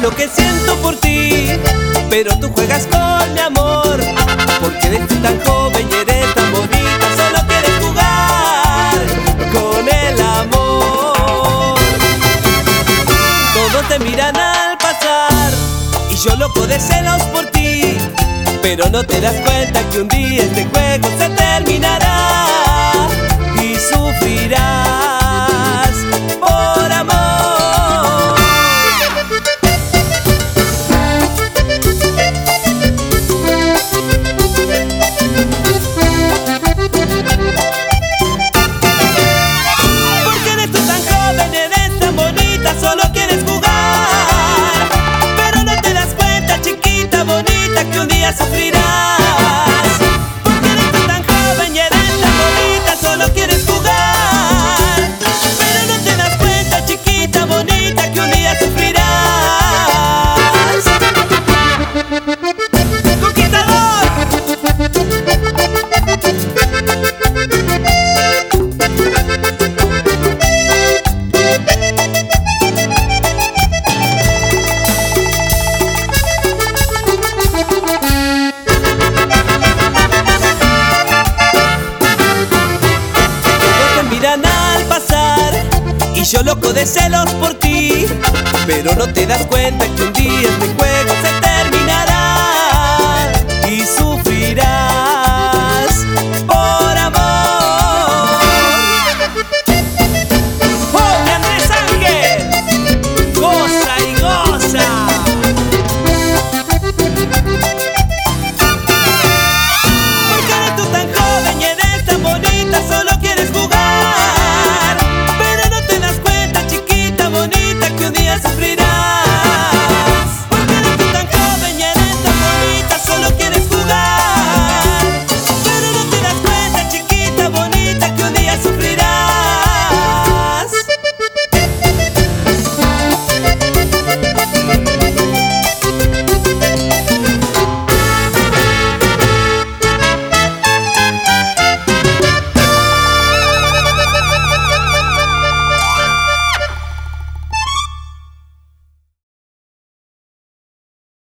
lo que siento por ti, pero tú juegas con mi amor. Porque eres tan joven y eres tan bonita, solo quieres jugar con el amor. Todos te miran al pasar y yo loco de celos por ti, pero no te das cuenta que un día este juego se terminará y sufrirás por amor. Porque eres tú tan joven, eres tan bonita, solo quieres jugar, pero no te das cuenta, chiquita bonita, que un día sufrirás. Porque eres tú tan joven y eres tan bonita, solo quieres jugar, pero no te das cuenta, chiquita bonita, que un día sufrirás. ¡Conquistador! Miran al pasar y yo loco de celos por ti, pero no te das cuenta que un día este juego se terminará